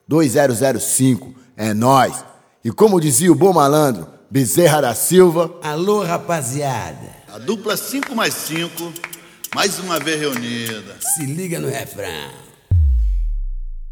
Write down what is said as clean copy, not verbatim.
2005. É nóis. E como dizia o bom malandro, Bezerra da Silva... Alô, rapaziada. A dupla 5 mais 5, mais uma vez reunida. Se liga no refrão.